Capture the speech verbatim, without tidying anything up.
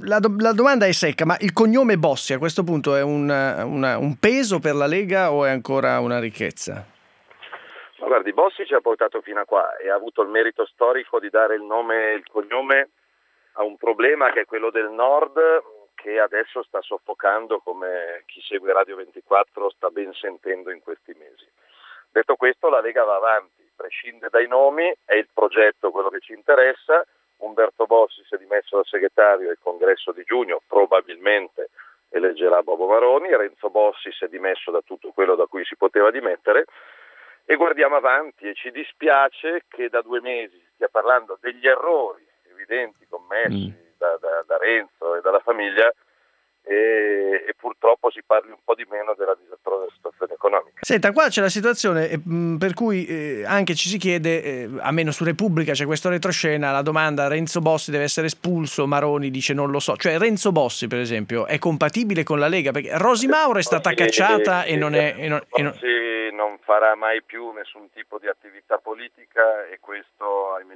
la, do- la domanda è secca, ma il cognome Bossi a questo punto è un, una- un peso per la Lega o è ancora una ricchezza? Ma guardi, Bossi ci ha portato fino a qua e ha avuto il merito storico di dare il nome e il cognome a un problema che è quello del Nord, che adesso sta soffocando, come chi segue Radio ventiquattro sta ben sentendo in questi mesi. Detto questo, la Lega va avanti, prescinde dai nomi, è il progetto quello che ci interessa. Umberto Bossi si è dimesso da segretario al congresso di giugno, probabilmente eleggerà Bobo Maroni. Renzo Bossi si è dimesso da tutto quello da cui si poteva dimettere e guardiamo avanti, e ci dispiace che da due mesi si stia parlando degli errori evidenti commessi Mm. da, da, da Renzo e dalla famiglia e, e purtroppo si parli un po' di meno della disastrosa situazione economica. Senta, qua c'è la situazione eh, mh, per cui eh, anche ci si chiede, eh, almeno su Repubblica c'è questo retroscena, la domanda: Renzo Bossi deve essere espulso, Maroni dice non lo so. Cioè Renzo Bossi per esempio è compatibile con la Lega? Perché Rosy Mauro è stata Bossi, cacciata e non è... E non, e non... Bossi non farà mai più nessun tipo di attività politica e questo ahimè